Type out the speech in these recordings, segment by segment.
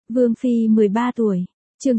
Vương Phi 13 tuổi, chương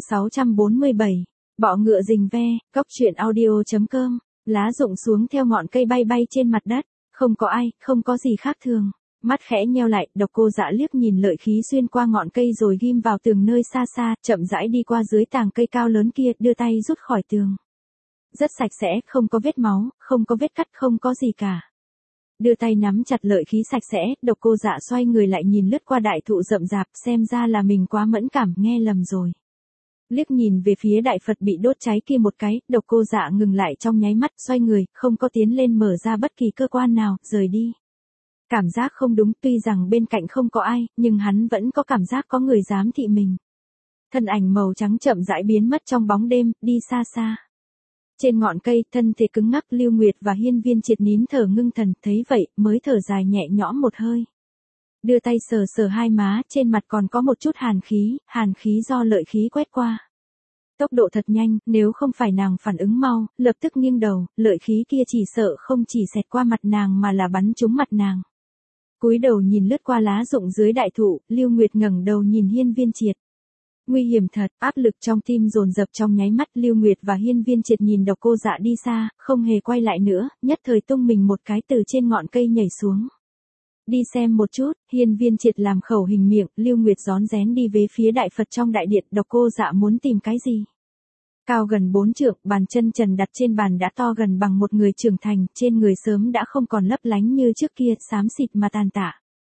647, bọ ngựa rình ve, cóc truyện audio.com, lá rụng xuống theo ngọn cây bay bay trên mặt đất, không có ai, không có gì khác thường. Mắt khẽ nheo lại, Độc Cô Dạ liếc nhìn lợi khí xuyên qua ngọn cây rồi ghim vào tường nơi xa xa, chậm rãi đi qua dưới tàng cây cao lớn kia, đưa tay rút khỏi tường. Rất sạch sẽ, không có vết máu, không có vết cắt, không có gì cả. Đưa tay nắm chặt lợi khí sạch sẽ, Độc Cô Dạ xoay người lại nhìn lướt qua đại thụ rậm rạp, xem ra là mình quá mẫn cảm, nghe lầm rồi. Liếc nhìn về phía đại Phật bị đốt cháy kia một cái, Độc Cô Dạ ngừng lại trong nháy mắt, xoay người, không có tiến lên mở ra bất kỳ cơ quan nào, rời đi. Cảm giác không đúng, tuy rằng bên cạnh không có ai, nhưng hắn vẫn có cảm giác có người giám thị mình. Thân ảnh màu trắng chậm rãi biến mất trong bóng đêm, đi xa xa. Trên ngọn cây, thân thể cứng ngắc, Lưu Nguyệt và Hiên Viên Triệt nín thở ngưng thần, thấy vậy, mới thở dài nhẹ nhõm một hơi. Đưa tay sờ sờ hai má, trên mặt còn có một chút hàn khí do lợi khí quét qua. Tốc độ thật nhanh, nếu không phải nàng phản ứng mau, lập tức nghiêng đầu, lợi khí kia chỉ sợ không chỉ xẹt qua mặt nàng mà là bắn trúng mặt nàng. Cúi đầu nhìn lướt qua lá rụng dưới đại thụ, Lưu Nguyệt ngẩng đầu nhìn Hiên Viên Triệt. Nguy hiểm thật, áp lực trong tim dồn dập trong nháy mắt, Lưu Nguyệt và Hiên Viên Triệt nhìn Độc Cô Dạ đi xa, không hề quay lại nữa, nhất thời tung mình một cái từ trên ngọn cây nhảy xuống. Đi xem một chút, Hiên Viên Triệt làm khẩu hình miệng, Lưu Nguyệt rón rén đi về phía đại Phật trong đại điện, Độc Cô Dạ muốn tìm cái gì? Cao gần 4 trượng, bàn chân trần đặt trên bàn đã to gần bằng một người trưởng thành, trên người sớm đã không còn lấp lánh như trước kia, xám xịt mà tàn tạ.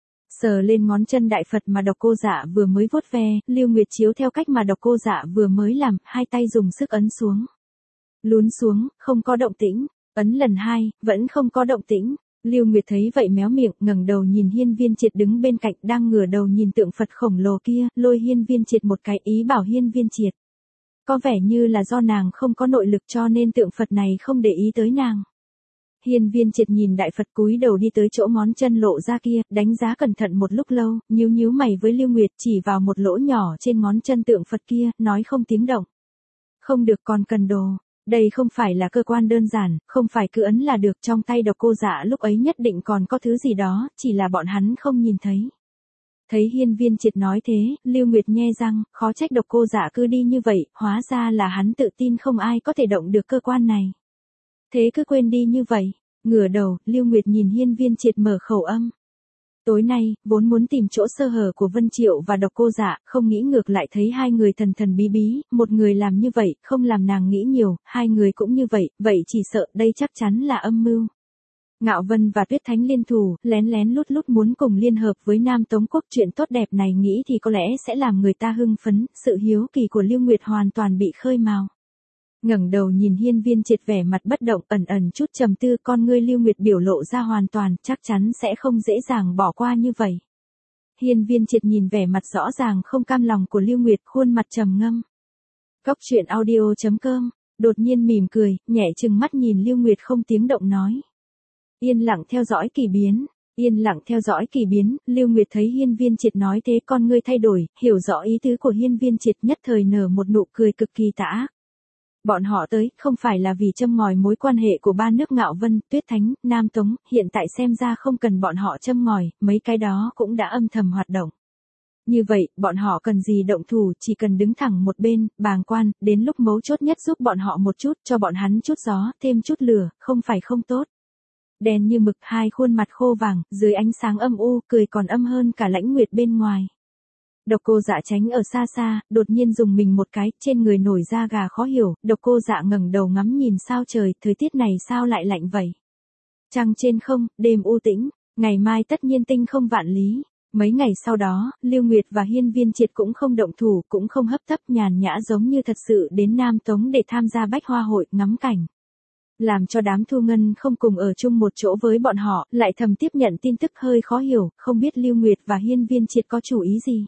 Sờ lên ngón chân đại Phật mà Độc Cô Dạ vừa mới vuốt ve, Lưu Nguyệt chiếu theo cách mà Độc Cô Dạ vừa mới làm, hai tay dùng sức ấn xuống. Lún xuống, không có động tĩnh, ấn lần hai, vẫn không có động tĩnh. Lưu Nguyệt thấy vậy méo miệng, ngẩng đầu nhìn Hiên Viên Triệt đứng bên cạnh, đang ngửa đầu nhìn tượng Phật khổng lồ kia, lôi Hiên Viên Triệt một cái, ý bảo Hiên Viên Triệt. Có vẻ như là do nàng không có nội lực cho nên tượng Phật này không để ý tới nàng. Hiên Viên Triệt nhìn đại Phật cúi đầu đi tới chỗ ngón chân lộ ra kia, đánh giá cẩn thận một lúc lâu, nhíu mày với Lưu Nguyệt, chỉ vào một lỗ nhỏ trên ngón chân tượng Phật kia, nói không tiếng động. Không được, còn cần đồ. Đây không phải là cơ quan đơn giản, không phải cứ ấn là được, trong tay Độc Cô Dạ lúc ấy nhất định còn có thứ gì đó, chỉ là bọn hắn không nhìn thấy. Thấy Hiên Viên Triệt nói thế, Lưu Nguyệt nhe răng, khó trách Độc Cô Dạ cứ đi như vậy, hóa ra là hắn tự tin không ai có thể động được cơ quan này. Thế cứ quên đi như vậy. Ngửa đầu, Lưu Nguyệt nhìn Hiên Viên Triệt mở khẩu âm. Tối nay, vốn muốn tìm chỗ sơ hở của Vân Triệu và Độc Cô Dạ, không nghĩ ngược lại thấy hai người thần thần bí bí, một người làm như vậy, không làm nàng nghĩ nhiều, hai người cũng như vậy chỉ sợ đây chắc chắn là âm mưu. Ngạo Vân và Tuyết Thánh liên thủ, lén lén lút lút muốn cùng liên hợp với Nam Tống Quốc, chuyện tốt đẹp này nghĩ thì có lẽ sẽ làm người ta hưng phấn, sự hiếu kỳ của Lưu Nguyệt hoàn toàn bị khơi mào. Ngẩng đầu nhìn Hiên Viên Triệt vẻ mặt bất động, ẩn chút trầm tư, con ngươi Lưu Nguyệt biểu lộ ra hoàn toàn, chắc chắn sẽ không dễ dàng bỏ qua như vậy. Hiên Viên Triệt nhìn vẻ mặt rõ ràng không cam lòng của Lưu Nguyệt, khuôn mặt trầm ngâm. Cóc truyện audio.com, đột nhiên mỉm cười, nhẹ chừng mắt nhìn Lưu Nguyệt không tiếng động nói. Yên lặng theo dõi kỳ biến. Yên lặng theo dõi kỳ biến, Lưu Nguyệt thấy Hiên Viên Triệt nói thế, con ngươi thay đổi, hiểu rõ ý tứ của Hiên Viên Triệt, nhất thời nở một nụ cười cực kỳ tà ác. Bọn họ tới, không phải là vì châm ngòi mối quan hệ của ba nước Ngạo Vân, Tuyết Thánh, Nam Tống, hiện tại xem ra không cần bọn họ châm ngòi, mấy cái đó cũng đã âm thầm hoạt động. Như vậy, bọn họ cần gì động thủ, chỉ cần đứng thẳng một bên, bàng quan, đến lúc mấu chốt nhất giúp bọn họ một chút, cho bọn hắn chút gió, thêm chút lửa, không phải không tốt. Đen như mực, hai khuôn mặt khô vàng, dưới ánh sáng âm u, cười còn âm hơn cả lãnh nguyệt bên ngoài. Độc Cô Dạ tránh ở xa xa, đột nhiên dùng mình một cái, trên người nổi da gà khó hiểu, Độc Cô Dạ ngẩng đầu ngắm nhìn sao trời, thời tiết này sao lại lạnh vậy? Trăng trên không, đêm u tĩnh, ngày mai tất nhiên tinh không vạn lý. Mấy ngày sau đó, Lưu Nguyệt và Hiên Viên Triệt cũng không động thủ, cũng không hấp tấp, nhàn nhã giống như thật sự đến Nam Tống để tham gia bách hoa hội, ngắm cảnh. Làm cho đám Thu Ngân không cùng ở chung một chỗ với bọn họ, lại thầm tiếp nhận tin tức hơi khó hiểu, không biết Lưu Nguyệt và Hiên Viên Triệt có chủ ý gì.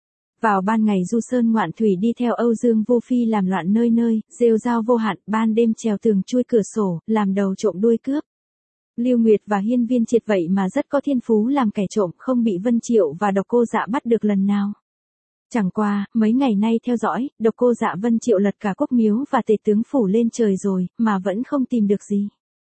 Vào ban ngày du sơn ngoạn thủy đi theo Âu Dương Vô Phi làm loạn nơi nơi, rêu rao vô hạn, ban đêm trèo tường chui cửa sổ, làm đầu trộm đuôi cướp. Lưu Nguyệt và Hiên Viên Triệt vậy mà rất có thiên phú làm kẻ trộm, không bị Vân Triệu và Độc Cô Dạ bắt được lần nào. Chẳng qua, mấy ngày nay theo dõi, Độc Cô Dạ Vân Triệu lật cả quốc miếu và tề tướng phủ lên trời rồi, mà vẫn không tìm được gì.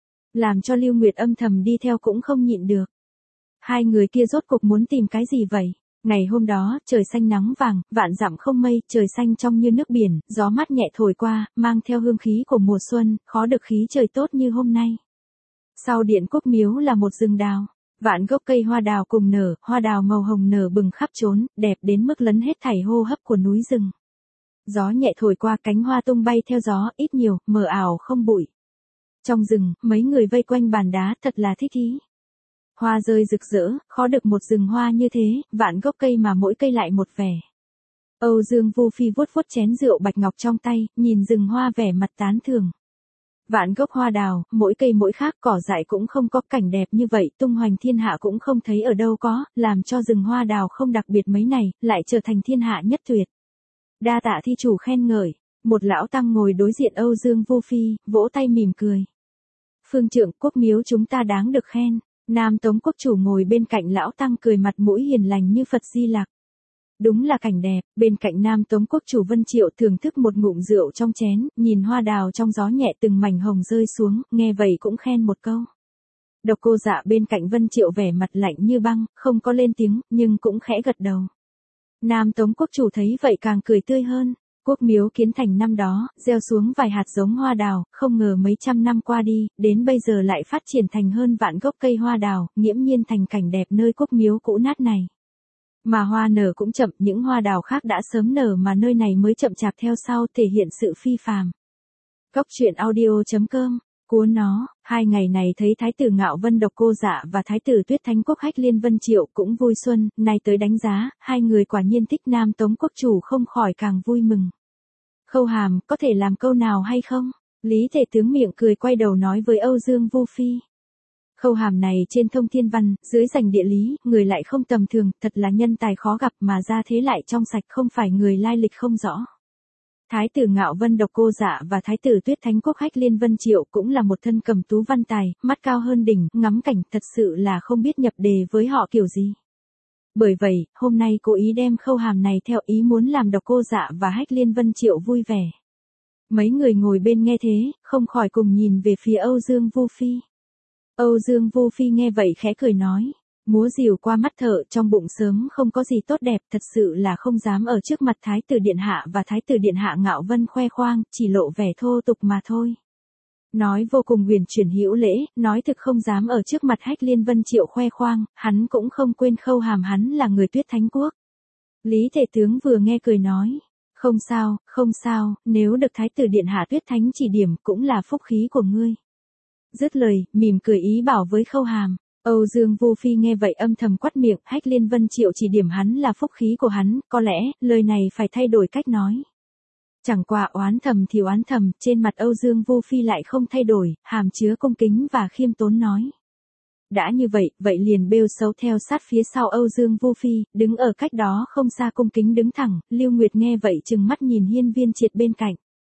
Làm cho Lưu Nguyệt âm thầm đi theo cũng không nhịn được. Hai người kia rốt cuộc muốn tìm cái gì vậy? Ngày hôm đó, trời xanh nắng vàng, vạn dặm không mây, trời xanh trong như nước biển, gió mát nhẹ thổi qua, mang theo hương khí của mùa xuân, khó được khí trời tốt như hôm nay. Sau điện Quốc Miếu là một rừng đào. Vạn gốc cây hoa đào cùng nở, hoa đào màu hồng nở bừng khắp trốn, đẹp đến mức lấn hết thảy hô hấp của núi rừng. Gió nhẹ thổi qua cánh hoa tung bay theo gió, ít nhiều, mờ ảo không bụi. Trong rừng, mấy người vây quanh bàn đá thật là thích ý. Hoa rơi rực rỡ, khó được một rừng hoa như thế, vạn gốc cây mà mỗi cây lại một vẻ. Âu Dương Vu Phi vuốt vuốt chén rượu bạch ngọc trong tay, nhìn rừng hoa vẻ mặt tán thưởng. Vạn gốc hoa đào, mỗi cây mỗi khác, cỏ dại cũng không có cảnh đẹp như vậy, tung hoành thiên hạ cũng không thấy ở đâu có, làm cho rừng hoa đào không đặc biệt mấy này, lại trở thành thiên hạ nhất tuyệt. Đa tạ thi chủ khen ngợi, một lão tăng ngồi đối diện Âu Dương Vu Phi, vỗ tay mỉm cười. Phương trượng, Quốc Miếu chúng ta đáng được khen. Nam Tống quốc chủ ngồi bên cạnh lão tăng cười mặt mũi hiền lành như Phật Di Lặc. Đúng là cảnh đẹp, bên cạnh Nam Tống quốc chủ Vân Triệu thưởng thức một ngụm rượu trong chén, nhìn hoa đào trong gió nhẹ từng mảnh hồng rơi xuống, nghe vậy cũng khen một câu. Độc Cô Dạ bên cạnh Vân Triệu vẻ mặt lạnh như băng, không có lên tiếng, nhưng cũng khẽ gật đầu. Nam Tống quốc chủ thấy vậy càng cười tươi hơn. Quốc Miếu kiến thành năm đó, gieo xuống vài hạt giống hoa đào, không ngờ mấy trăm năm qua đi, đến bây giờ lại phát triển thành hơn vạn gốc cây hoa đào, nghiễm nhiên thành cảnh đẹp nơi Quốc Miếu cũ nát này. Mà hoa nở cũng chậm, những hoa đào khác đã sớm nở mà nơi này mới chậm chạp theo sau, thể hiện sự phi phàm. Cốc truyện audio.com, cuốn nó, 2 ngày này thấy Thái tử Ngạo Vân Độc Cô Dạ và Thái tử Tuyết Thánh Quốc Hách Liên Vân Triệu cũng vui xuân, nay tới đánh giá, hai người quả nhiên thích Nam Tống quốc chủ không khỏi càng vui mừng. Khâu Hàm, có thể làm câu nào hay không? Lý Tể Tướng miệng cười quay đầu nói với Âu Dương Vu Phi. Khâu Hàm này trên thông thiên văn, dưới rành địa lý, người lại không tầm thường, thật là nhân tài khó gặp mà ra thế lại trong sạch, không phải người lai lịch không rõ. Thái tử Ngạo Vân Độc Cô Dạ và Thái tử Tuyết Thánh Quốc Hách Liên Vân Triệu cũng là một thân cầm tú văn tài, mắt cao hơn đỉnh, ngắm cảnh, thật sự là không biết nhập đề với họ kiểu gì. Bởi vậy, hôm nay cố ý đem Khâu Hàm này theo ý muốn làm Độc Cô Dạ và Hách Liên Vân Triệu vui vẻ. Mấy người ngồi bên nghe thế, không khỏi cùng nhìn về phía Âu Dương Vu Phi. Âu Dương Vu Phi nghe vậy khẽ cười nói, múa rìu qua mắt thợ, trong bụng sớm không có gì tốt đẹp, thật sự là không dám ở trước mặt Thái tử Điện Hạ và Thái tử Điện Hạ Ngạo Vân khoe khoang, chỉ lộ vẻ thô tục mà thôi. Nói vô cùng huyền chuyển hữu lễ, nói thực không dám ở trước mặt Hách Liên Vân Triệu khoe khoang, hắn cũng không quên Khâu Hàm hắn là người Tuyết Thánh Quốc. Lý Tể Tướng vừa nghe cười nói, không sao, nếu được Thái tử Điện Hạ Tuyết Thánh chỉ điểm cũng là phúc khí của ngươi. Dứt lời, mỉm cười ý bảo với Khâu Hàm. Âu Dương Vu Phi nghe vậy âm thầm quắt miệng, Hách Liên Vân Triệu chỉ điểm hắn là phúc khí của hắn, có lẽ, lời này phải thay đổi cách nói. Chẳng qua oán thầm thì oán thầm, trên mặt Âu Dương Vu Phi lại không thay đổi, hàm chứa cung kính và khiêm tốn nói. Đã như vậy, vậy liền bêu xấu theo sát phía sau Âu Dương Vu Phi, đứng ở cách đó không xa cung kính đứng thẳng, Lưu Nguyệt nghe vậy trừng mắt nhìn Hiên Viên Triệt bên cạnh.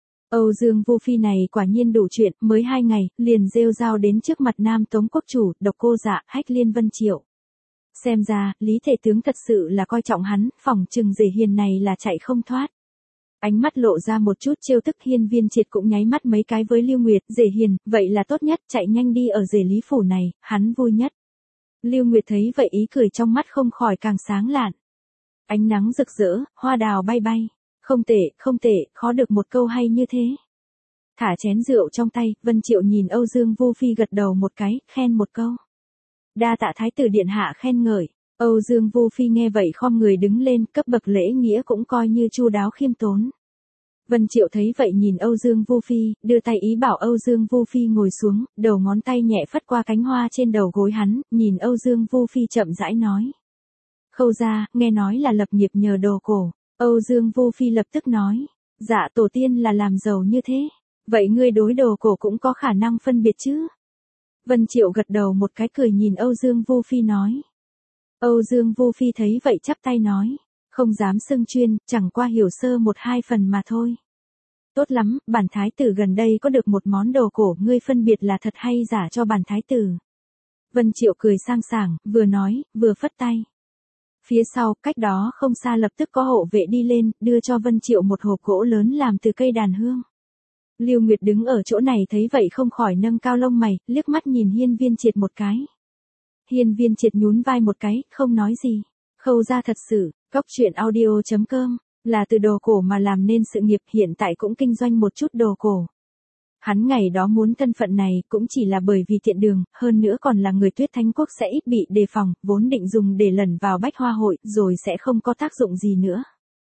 Âu Dương Vu Phi này quả nhiên đủ chuyện, mới 2 ngày, liền rêu rao đến trước mặt Nam Tống quốc chủ, Độc Cô Dạ, Hách Liên Vân Triệu. Xem ra, Lý Tể Tướng thật sự là coi trọng hắn, phỏng chừng Dể Hiền này là chạy không thoát. Ánh mắt lộ ra một chút trêu tức, Hiên Viên Triệt cũng nháy mắt mấy cái với Lưu Nguyệt, Dể Hiền, vậy là tốt nhất, chạy nhanh đi ở Dể Lý Phủ này, hắn vui nhất. Lưu Nguyệt thấy vậy ý cười trong mắt không khỏi càng sáng lạn. Ánh nắng rực rỡ, hoa đào bay bay. Không tệ, khó được một câu hay như thế. Thả chén rượu trong tay, Vân Triệu nhìn Âu Dương Vu Phi gật đầu một cái, khen một câu. Đa tạ Thái tử Điện Hạ khen ngợi. Âu Dương Vu Phi nghe vậy khom người đứng lên, cấp bậc lễ nghĩa cũng coi như chu đáo khiêm tốn. Vân Triệu thấy vậy nhìn Âu Dương Vu Phi, đưa tay ý bảo Âu Dương Vu Phi ngồi xuống, đầu ngón tay nhẹ phất qua cánh hoa trên đầu gối hắn, nhìn Âu Dương Vu Phi chậm rãi nói. Khâu gia, nghe nói là lập nghiệp nhờ đồ cổ. Âu Dương Vu Phi lập tức nói, dạ tổ tiên là làm giàu như thế, vậy ngươi đối đồ cổ cũng có khả năng phân biệt chứ? Vân Triệu gật đầu một cái cười nhìn Âu Dương Vu Phi nói. Âu Dương Vu Phi thấy vậy chắp tay nói, không dám xưng chuyên, chẳng qua hiểu sơ 1-2 phần mà thôi. Tốt lắm, bản thái tử gần đây có được một món đồ cổ, ngươi phân biệt là thật hay giả cho bản thái tử. Vân Triệu cười sang sảng, vừa nói, vừa phất tay. Phía sau, cách đó không xa lập tức có hộ vệ đi lên, đưa cho Vân Triệu một hộp gỗ lớn làm từ cây đàn hương. Lưu Nguyệt đứng ở chỗ này thấy vậy không khỏi nâng cao lông mày, liếc mắt nhìn Hiên Viên Triệt một cái. Hiên Viên Triệt nhún vai một cái, không nói gì. Khâu Gia thật sự, Cóc truyện audio.com, là từ đồ cổ mà làm nên sự nghiệp, hiện tại cũng kinh doanh một chút đồ cổ. Hắn ngày đó muốn thân phận này cũng chỉ là bởi vì tiện đường, hơn nữa còn là người Tuyết Thánh Quốc sẽ ít bị đề phòng, vốn định dùng để lẩn vào Bách Hoa Hội rồi sẽ không có tác dụng gì nữa.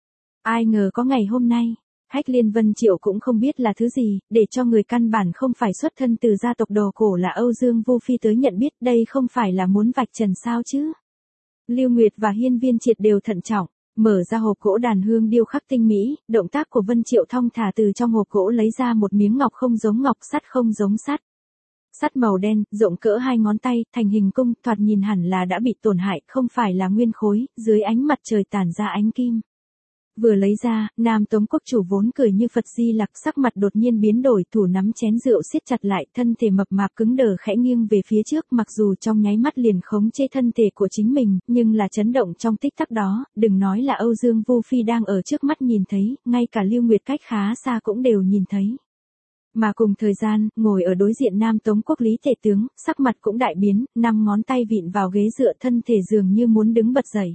Ai ngờ có ngày hôm nay, Hách Liên Vân Triệu cũng không biết là thứ gì, để cho người căn bản không phải xuất thân từ gia tộc đồ cổ là Âu Dương Vu Phi tới nhận biết, đây không phải là muốn vạch trần sao chứ. Lưu Nguyệt và Hiên Viên Triệt đều thận trọng, mở ra hộp gỗ đàn hương điêu khắc tinh mỹ, động tác của Vân Triệu thong thả từ trong hộp gỗ lấy ra một miếng ngọc không giống ngọc, sắt không giống sắt. Sắt màu đen, rộng cỡ 2 ngón tay, thành hình cung, thoạt nhìn hẳn là đã bị tổn hại, không phải là nguyên khối, dưới ánh mặt trời tản ra ánh kim. Vừa lấy ra, Nam Tống quốc chủ vốn cười như Phật Di Lặc, sắc mặt đột nhiên biến đổi, thủ nắm chén rượu siết chặt lại, thân thể mập mạp cứng đờ khẽ nghiêng về phía trước, mặc dù trong nháy mắt liền khống chế thân thể của chính mình, nhưng là chấn động trong tích tắc đó, đừng nói là Âu Dương Vu Phi đang ở trước mắt nhìn thấy, ngay cả Lưu Nguyệt cách khá xa cũng đều nhìn thấy. Mà cùng thời gian, ngồi ở đối diện Nam Tống quốc Lý Tể Tướng, sắc mặt cũng đại biến, 5 ngón tay vịn vào ghế dựa, thân thể dường như muốn đứng bật dậy.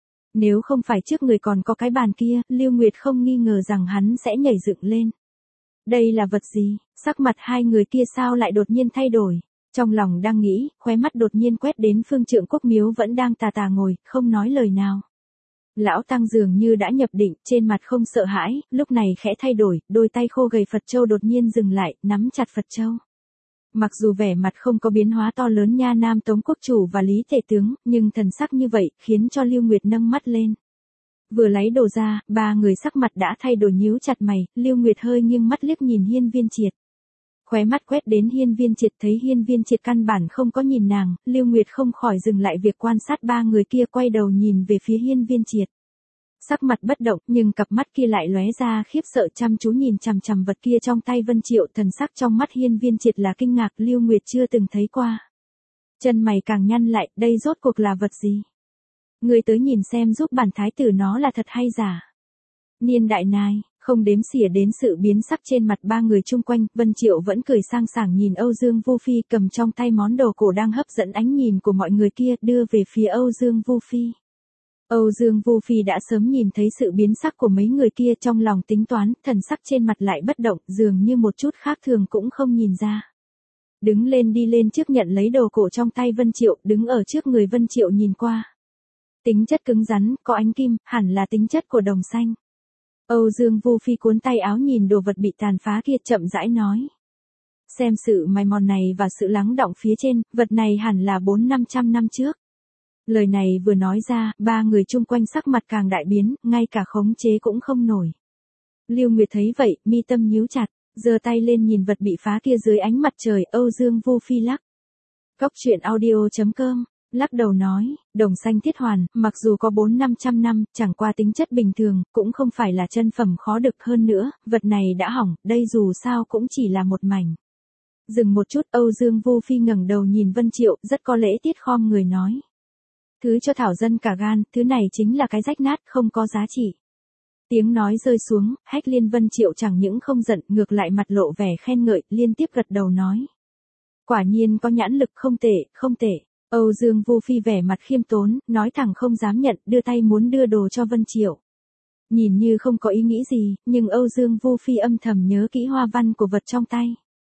Nếu không phải trước người còn có cái bàn kia, Lưu Nguyệt không nghi ngờ rằng hắn sẽ nhảy dựng lên. Đây là vật gì? Sắc mặt hai người kia sao lại đột nhiên thay đổi? Trong lòng đang nghĩ, khóe mắt đột nhiên quét đến Phương Trượng Quốc Miếu vẫn đang tà tà ngồi, không nói lời nào. Lão Tăng dường như đã nhập định, trên mặt không sợ hãi, lúc này khẽ thay đổi, đôi tay khô gầy Phật Châu đột nhiên dừng lại, nắm chặt Phật Châu. Mặc dù vẻ mặt không có biến hóa to lớn nha Nam Tống quốc chủ và Lý Tể Tướng, nhưng thần sắc như vậy, khiến cho Lưu Nguyệt nâng mắt lên. Vừa lấy đồ ra, ba người sắc mặt đã thay đổi, nhíu chặt mày, Lưu Nguyệt hơi nghiêng mắt liếc nhìn Hiên Viên Triệt. Khóe mắt quét đến Hiên Viên Triệt, thấy Hiên Viên Triệt căn bản không có nhìn nàng, Lưu Nguyệt không khỏi dừng lại việc quan sát ba người kia, quay đầu nhìn về phía Hiên Viên Triệt. Sắc mặt bất động, nhưng cặp mắt kia lại lóe ra khiếp sợ, chăm chú nhìn chằm chằm vật kia trong tay Vân Triệu, thần sắc trong mắt Hiên Viên Triệt là kinh ngạc, Lưu Nguyệt chưa từng thấy qua. Chân mày càng nhăn lại, đây rốt cuộc là vật gì? Người tới nhìn xem giúp bản thái tử nó là thật hay giả. Niên đại nai, không đếm xỉa đến sự biến sắc trên mặt ba người chung quanh, Vân Triệu vẫn cười sang sảng nhìn Âu Dương Vu Phi, cầm trong tay món đồ cổ đang hấp dẫn ánh nhìn của mọi người kia, đưa về phía Âu Dương Vu Phi. Âu Dương Vu Phi đã sớm nhìn thấy sự biến sắc của mấy người kia, trong lòng tính toán, thần sắc trên mặt lại bất động, dường như một chút khác thường cũng không nhìn ra. Đứng lên đi lên trước nhận lấy đồ cổ trong tay Vân Triệu, đứng ở trước người Vân Triệu nhìn qua. Tính chất cứng rắn, có ánh kim, hẳn là tính chất của đồng xanh. Âu Dương Vu Phi cuốn tay áo nhìn đồ vật bị tàn phá kia, chậm rãi nói. Xem sự mài mòn này và sự lắng đọng phía trên, vật này hẳn là 400-500 năm trước. Lời này vừa nói ra, ba người chung quanh sắc mặt càng đại biến, ngay cả khống chế cũng không nổi. Lưu Nguyệt thấy vậy, mi tâm nhíu chặt, giơ tay lên nhìn vật bị phá kia dưới ánh mặt trời, Âu Dương Vu Phi lắc. Cóc truyện audio.com, lắc đầu nói, đồng xanh thiết hoàn, mặc dù có 400-500 năm, chẳng qua tính chất bình thường, cũng không phải là chân phẩm khó được, hơn nữa, vật này đã hỏng, đây dù sao cũng chỉ là một mảnh. Dừng một chút, Âu Dương Vu Phi ngẩng đầu nhìn Vân Triệu, rất có lễ tiết khom người nói. Thứ cho thảo dân cả gan, thứ này chính là cái rách nát, không có giá trị. Tiếng nói rơi xuống, Hách Liên Vân Triệu chẳng những không giận, ngược lại mặt lộ vẻ khen ngợi, liên tiếp gật đầu nói. Quả nhiên có nhãn lực, không tệ, không tệ. Âu Dương Vu Phi vẻ mặt khiêm tốn, nói thẳng không dám nhận, đưa tay muốn đưa đồ cho Vân Triệu. Nhìn như không có ý nghĩ gì, nhưng Âu Dương Vu Phi âm thầm nhớ kỹ hoa văn của vật trong tay.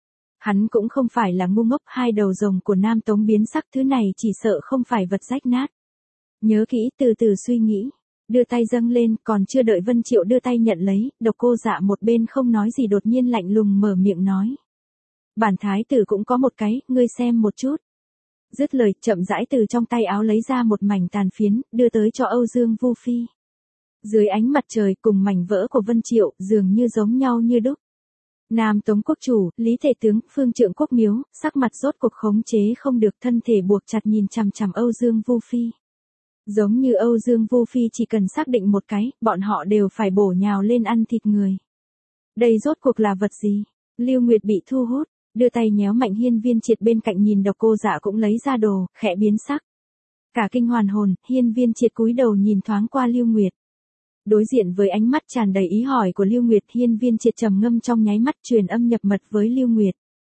Hắn cũng không phải là ngu ngốc, hai đầu rồng của Nam Tống biến sắc, thứ này chỉ sợ không phải vật rách nát. Nhớ kỹ, từ từ suy nghĩ, đưa tay dâng lên, còn chưa đợi Vân Triệu đưa tay nhận lấy, Độc Cô Dạ một bên không nói gì đột nhiên lạnh lùng mở miệng nói. Bản thái tử cũng có một cái, ngươi xem một chút. Dứt lời, chậm rãi từ trong tay áo lấy ra một mảnh tàn phiến, đưa tới cho Âu Dương Vu Phi. Dưới ánh mặt trời cùng mảnh vỡ của Vân Triệu, dường như giống nhau như đúc. Nam Tống quốc chủ, Lý Tể Tướng, Phương Trượng Quốc Miếu, sắc mặt rốt cuộc khống chế không được, thân thể buộc chặt nhìn chằm chằm Âu Dương Vu Phi. Giống như Âu Dương Vu Phi chỉ cần xác định một cái, bọn họ đều phải bổ nhào lên ăn thịt người. Đây rốt cuộc là vật gì? Lưu Nguyệt bị thu hút, đưa tay nhéo mạnh Hiên Viên Triệt bên cạnh nhìn Độc Cô Dạ cũng lấy ra đồ, khẽ biến sắc. Cả kinh hoàn hồn, Hiên Viên Triệt cúi đầu nhìn thoáng qua Lưu Nguyệt. Đối diện với ánh mắt tràn đầy ý hỏi của Lưu Nguyệt, Hiên Viên Triệt trầm ngâm trong nháy mắt, truyền âm nhập mật với Lưu Nguyệt.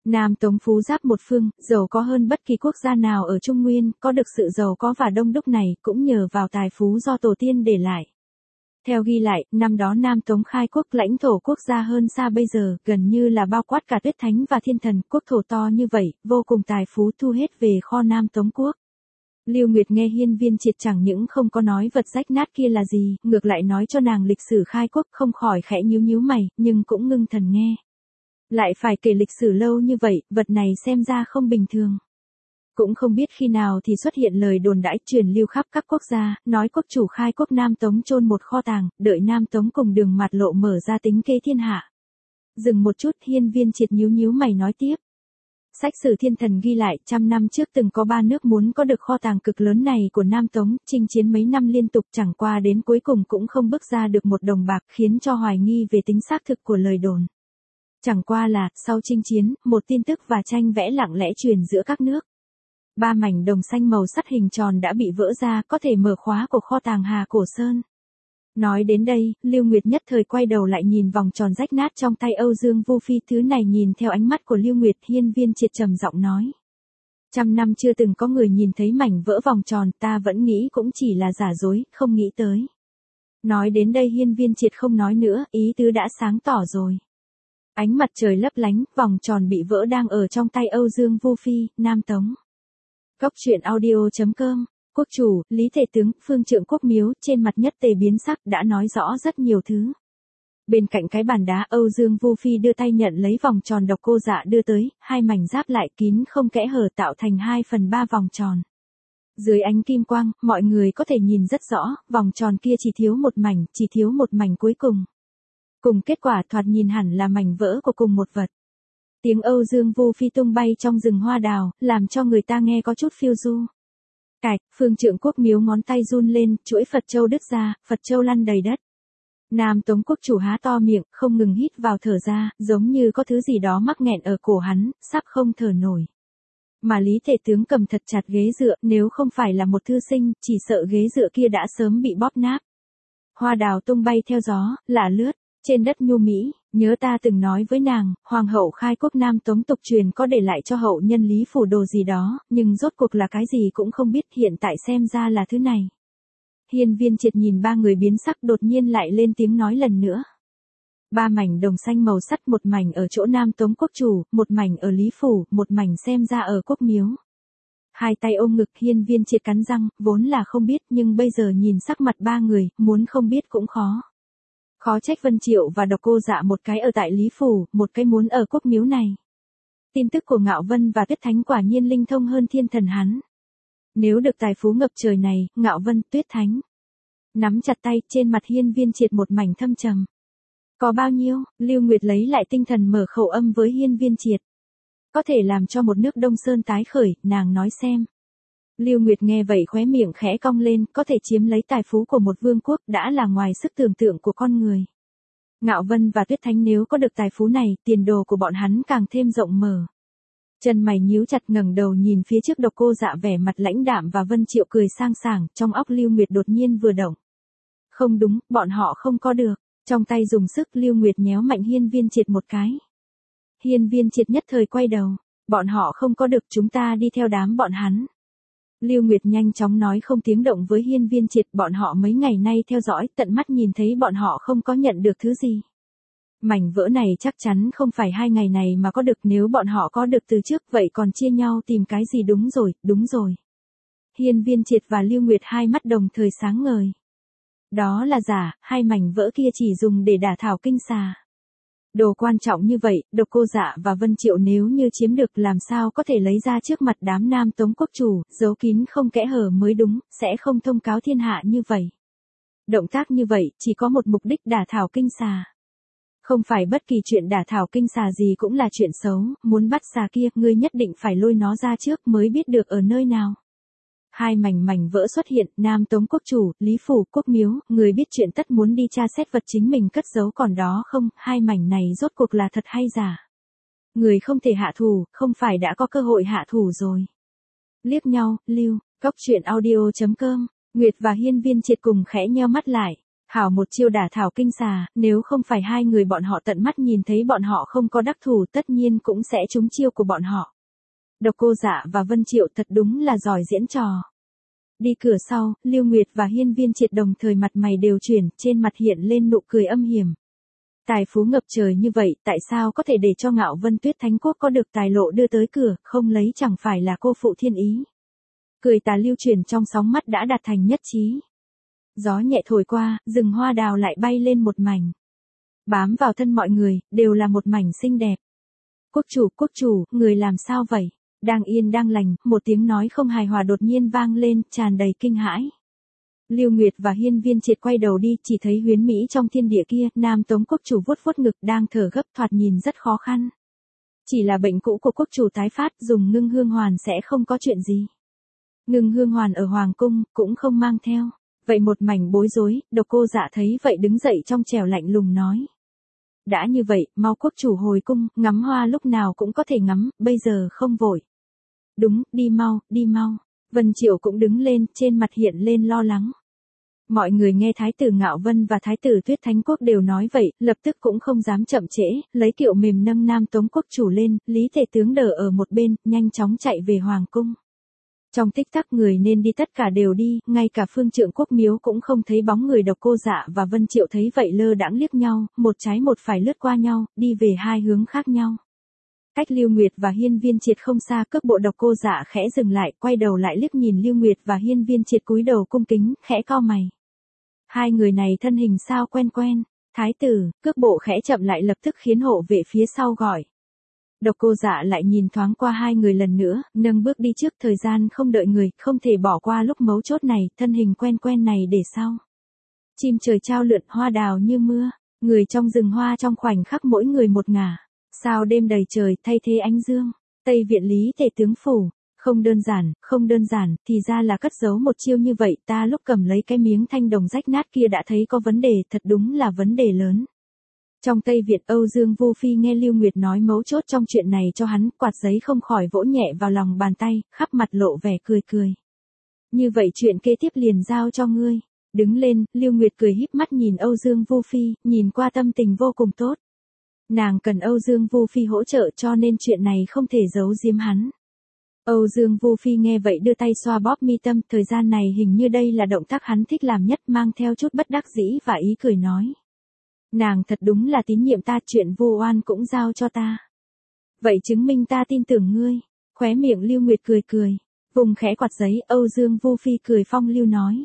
Nam Tống phú giáp một phương, giàu có hơn bất kỳ quốc gia nào ở Trung Nguyên, có được sự giàu có và đông đúc này cũng nhờ vào tài phú do tổ tiên để lại. Theo ghi lại, năm đó Nam Tống khai quốc, lãnh thổ quốc gia hơn xa bây giờ, gần như là bao quát cả Tuyết Thánh và Thiên Thần, quốc thổ to như vậy, vô cùng tài phú thu hết về kho Nam Tống quốc. Lưu Nguyệt nghe Hiên Viên Triệt chẳng những không có nói vật rách nát kia là gì, ngược lại nói cho nàng lịch sử khai quốc, không khỏi khẽ nhíu nhíu mày, nhưng cũng ngưng thần nghe. Lại phải kể lịch sử lâu như vậy, vật này xem ra không bình thường. Cũng không biết khi nào thì xuất hiện lời đồn đãi truyền lưu khắp các quốc gia, nói quốc chủ khai quốc Nam Tống chôn một kho tàng, đợi Nam Tống cùng Đường Mạt Lộ mở ra tính kế thiên hạ. Dừng một chút, Hiên Viên Triệt nhíu nhíu mày nói tiếp. Sách sử Thiên Thần ghi lại, 100 năm trước từng có 3 nước muốn có được kho tàng cực lớn này của Nam Tống, chinh chiến mấy năm liên tục chẳng qua đến cuối cùng cũng không bước ra được một đồng bạc, khiến cho hoài nghi về tính xác thực của lời đồn. Chẳng qua là, sau chinh chiến, một tin tức và tranh vẽ lặng lẽ truyền giữa các nước. 3 mảnh đồng xanh màu sắt hình tròn đã bị vỡ ra, có thể mở khóa của kho tàng Hà Cổ Sơn. Nói đến đây, Lưu Nguyệt nhất thời quay đầu lại nhìn vòng tròn rách nát trong tay Âu Dương Vu Phi, thứ này nhìn theo ánh mắt của Lưu Nguyệt. Hiên Viên Triệt trầm giọng nói. 100 năm chưa từng có người nhìn thấy mảnh vỡ vòng tròn, ta vẫn nghĩ cũng chỉ là giả dối, không nghĩ tới. Nói đến đây Hiên Viên Triệt không nói nữa, ý tứ đã sáng tỏ rồi. Ánh mặt trời lấp lánh, vòng tròn bị vỡ đang ở trong tay Âu Dương Vu Phi, Nam Tống. Góc truyện audio.com. Quốc chủ, Lý Tể Tướng, Phương Trượng Quốc Miếu, trên mặt nhất tề biến sắc, đã nói rõ rất nhiều thứ. Bên cạnh cái bàn đá, Âu Dương Vu Phi đưa tay nhận lấy vòng tròn độc cô dạ đưa tới, hai mảnh giáp lại kín không kẽ hở tạo thành 2/3 vòng tròn. Dưới ánh kim quang, mọi người có thể nhìn rất rõ, vòng tròn kia chỉ thiếu một mảnh cuối cùng. Cùng kết quả thoạt nhìn hẳn là mảnh vỡ của cùng một vật. Tiếng Âu Dương Vu Phi tung bay trong rừng hoa đào, làm cho người ta nghe có chút phiêu du. Cạch, Phương Trượng Quốc Miếu ngón tay run lên, chuỗi Phật châu đứt ra, Phật châu lăn đầy đất. Nam Tống quốc chủ há to miệng, không ngừng hít vào thở ra, giống như có thứ gì đó mắc nghẹn ở cổ hắn, sắp không thở nổi. Mà Lý Tể Tướng cầm thật chặt ghế dựa, nếu không phải là một thư sinh, chỉ sợ ghế dựa kia đã sớm bị bóp nát. Hoa đào tung bay theo gió, lả lướt, trên đất nhu mỹ, nhớ ta từng nói với nàng, hoàng hậu khai quốc Nam Tống tục truyền có để lại cho hậu nhân Lý phủ đồ gì đó, nhưng rốt cuộc là cái gì cũng không biết, hiện tại xem ra là thứ này. Hiên Viên Triệt nhìn ba người biến sắc, đột nhiên lại lên tiếng nói lần nữa. 3 mảnh đồng xanh màu sắt, một mảnh ở chỗ Nam Tống quốc chủ, một mảnh ở Lý phủ, một mảnh xem ra ở Quốc Miếu. Hai tay ôm ngực, Hiên Viên Triệt cắn răng, vốn là không biết nhưng bây giờ nhìn sắc mặt ba người, muốn không biết cũng khó. Khó trách Vân Triệu và Độc Cô Dạ một cái ở tại Lý phủ, một cái muốn ở Quốc Miếu này. Tin tức của Ngạo Vân và Tuyết Thánh quả nhiên linh thông hơn Thiên Thần hắn. Nếu được tài phú ngập trời này, Ngạo Vân, Tuyết Thánh nắm chặt tay, trên mặt Hiên Viên Triệt một mảnh thâm trầm. Có bao nhiêu? Lưu Nguyệt lấy lại tinh thần mở khẩu âm với Hiên Viên Triệt. Có thể làm cho một nước Đông Sơn tái khởi, nàng nói xem. Lưu Nguyệt nghe vậy khóe miệng khẽ cong lên, có thể chiếm lấy tài phú của một vương quốc đã là ngoài sức tưởng tượng của con người. Ngạo Vân và Tuyết Thánh nếu có được tài phú này, tiền đồ của bọn hắn càng thêm rộng mở. Chân mày nhíu chặt, ngẩng đầu nhìn phía trước Độc Cô Dạ vẻ mặt lãnh đạm và Vân Triệu cười sang sảng, trong óc Lưu Nguyệt đột nhiên vừa động. Không đúng, bọn họ không có được. Trong tay dùng sức, Lưu Nguyệt nhéo mạnh Hiên Viên Triệt một cái. Hiên Viên Triệt nhất thời quay đầu. Bọn họ không có được, chúng ta đi theo đám bọn hắn. Lưu Nguyệt nhanh chóng nói không tiếng động với Hiên Viên Triệt, bọn họ mấy ngày nay theo dõi, tận mắt nhìn thấy bọn họ không có nhận được thứ gì. Mảnh vỡ này chắc chắn không phải 2 ngày này mà có được, nếu bọn họ có được từ trước vậy còn chia nhau tìm cái gì. Đúng rồi. Hiên Viên Triệt và Lưu Nguyệt hai mắt đồng thời sáng ngời. Đó là giả, 2 mảnh vỡ kia chỉ dùng để đả thảo kinh xà. Đồ quan trọng như vậy, Độc Cô Dạ và Vân Triệu nếu như chiếm được làm sao có thể lấy ra trước mặt đám Nam Tống quốc chủ, giấu kín không kẽ hở mới đúng, sẽ không thông cáo thiên hạ như vậy. Động tác như vậy, chỉ có một mục đích đả thảo kinh xà. Không phải bất kỳ chuyện đả thảo kinh xà gì cũng là chuyện xấu, muốn bắt xà kia, ngươi nhất định phải lôi nó ra trước mới biết được ở nơi nào. 2 mảnh vỡ xuất hiện, Nam Tống quốc chủ, Lý phủ, Quốc Miếu, người biết chuyện tất muốn đi tra xét vật chính mình cất giấu còn đó không, 2 mảnh này rốt cuộc là thật hay giả. Người không thể hạ thủ, không phải đã có cơ hội hạ thủ rồi. Liếc nhau, Lưu, góc truyện audio.com, Nguyệt và Hiên Viên Triệt cùng khẽ nheo mắt lại. Hảo một chiêu đả thảo kinh xà, nếu không phải hai người bọn họ tận mắt nhìn thấy bọn họ không có đắc thủ tất nhiên cũng sẽ trúng chiêu của bọn họ. Độc Cô Dạ và Vân Triệu thật đúng là giỏi diễn trò. Đi cửa sau, Lưu Nguyệt và Hiên Viên Triệt đồng thời mặt mày đều chuyển, trên mặt hiện lên nụ cười âm hiểm. Tài phú ngập trời như vậy, tại sao có thể để cho Ngạo Vân Tuyết Thánh Quốc có được tài lộ đưa tới cửa, không lấy chẳng phải là cô phụ thiên ý. Cười tà lưu truyền trong sóng mắt đã đạt thành nhất trí. Gió nhẹ thổi qua, rừng hoa đào lại bay lên một mảnh. Bám vào thân mọi người, đều là một mảnh xinh đẹp. Quốc chủ, người làm sao vậy? Đang yên đang lành, một tiếng nói không hài hòa đột nhiên vang lên, tràn đầy kinh hãi. Lưu Nguyệt và Hiên Viên Triệt quay đầu đi, chỉ thấy Huyến Mỹ trong thiên địa kia, Nam Tống quốc chủ vuốt vuốt ngực đang thở gấp thoạt nhìn rất khó khăn. Chỉ là bệnh cũ của quốc chủ tái phát, dùng ngưng hương hoàn sẽ không có chuyện gì. Ngưng hương hoàn ở Hoàng Cung, cũng không mang theo. Vậy một mảnh bối rối, Độc Cô Dạ thấy vậy đứng dậy trong trẻo lạnh lùng nói. Đã như vậy, mau quốc chủ hồi cung, ngắm hoa lúc nào cũng có thể ngắm, bây giờ không vội. Đúng, đi mau, đi mau. Vân Triệu cũng đứng lên, trên mặt hiện lên lo lắng. Mọi người nghe Thái tử Ngạo Vân và Thái tử Tuyết Thánh Quốc đều nói vậy, lập tức cũng không dám chậm trễ, lấy kiệu mềm nâng Nam Tống quốc chủ lên, Lý Tề tướng đỡ ở một bên, nhanh chóng chạy về Hoàng Cung. Trong tích tắc người nên đi tất cả đều đi, ngay cả Phương Trượng Quốc miếu cũng không thấy bóng người. Độc Cô Dạ và Vân Triệu thấy vậy lơ đãng liếc nhau, một trái một phải lướt qua nhau, đi về hai hướng khác nhau. Cách Lưu Nguyệt và Hiên Viên Triệt không xa, cước bộ Độc Cô Dạ khẽ dừng lại, quay đầu lại liếc nhìn Lưu Nguyệt và Hiên Viên Triệt cúi đầu cung kính, khẽ cau mày. Hai người này thân hình sao quen quen. Thái tử, cước bộ khẽ chậm lại lập tức khiến hộ vệ phía sau gọi. Độc Cô Dạ lại nhìn thoáng qua hai người lần nữa, nâng bước đi trước, thời gian không đợi người, không thể bỏ qua lúc mấu chốt này, thân hình quen quen này để sau. Chim trời chao lượn, hoa đào như mưa, người trong rừng hoa trong khoảnh khắc mỗi người một ngả. Sao đêm đầy trời, thay thế ánh dương. Tây viện Lý Tề tướng phủ, không đơn giản, thì ra là cất giấu một chiêu như vậy, ta lúc cầm lấy cái miếng thanh đồng rách nát kia đã thấy có vấn đề, thật đúng là vấn đề lớn. Trong Tây Việt, Âu Dương Vu Phi nghe Lưu Nguyệt nói mấu chốt trong chuyện này cho hắn, quạt giấy không khỏi vỗ nhẹ vào lòng bàn tay, khắp mặt lộ vẻ cười cười. Như vậy chuyện kế tiếp liền giao cho ngươi. Đứng lên, Lưu Nguyệt cười híp mắt nhìn Âu Dương Vu Phi, nhìn qua tâm tình vô cùng tốt. Nàng cần Âu Dương Vu Phi hỗ trợ cho nên chuyện này không thể giấu giếm hắn. Âu Dương Vu Phi nghe vậy đưa tay xoa bóp mi tâm, thời gian này hình như đây là động tác hắn thích làm nhất, mang theo chút bất đắc dĩ và ý cười nói. Nàng thật đúng là tín nhiệm ta, chuyện Vu Oan cũng giao cho ta. Vậy chứng minh ta tin tưởng ngươi. Khóe miệng Lưu Nguyệt cười cười, vùng khẽ quạt giấy, Âu Dương Vu Phi cười phong lưu nói.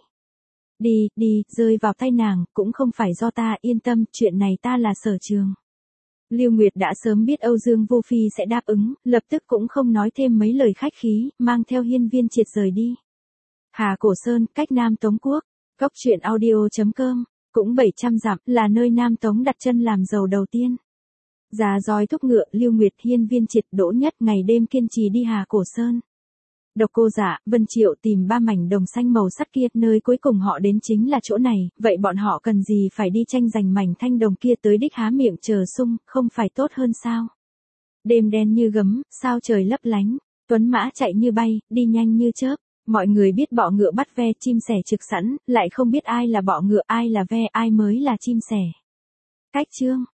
Đi, rơi vào tay nàng, cũng không phải do ta, yên tâm, chuyện này ta là sở trường. Lưu Nguyệt đã sớm biết Âu Dương Vu Phi sẽ đáp ứng, lập tức cũng không nói thêm mấy lời khách khí, mang theo Hiên Viên Triệt rời đi. Hà Cổ Sơn, cách Nam Tống Quốc, Góc Truyện Audio.com, cũng 700 dặm, là nơi Nam Tống đặt chân làm giàu đầu tiên. Già roi thúc ngựa, Lưu Nguyệt, Hiên Viên Triệt, Đỗ Nhất ngày đêm kiên trì đi Hà Cổ Sơn. Độc Cô Dạ, Vân Triệu tìm ba mảnh đồng xanh màu sắt kia, nơi cuối cùng họ đến chính là chỗ này, vậy bọn họ cần gì phải đi tranh giành mảnh thanh đồng kia, tới đích há miệng chờ sung, không phải tốt hơn sao? Đêm đen như gấm, sao trời lấp lánh, tuấn mã chạy như bay, đi nhanh như chớp. Mọi người biết bọ ngựa bắt ve, chim sẻ trực sẵn, lại không biết ai là bọ ngựa, ai là ve, ai mới là chim sẻ. Cách chương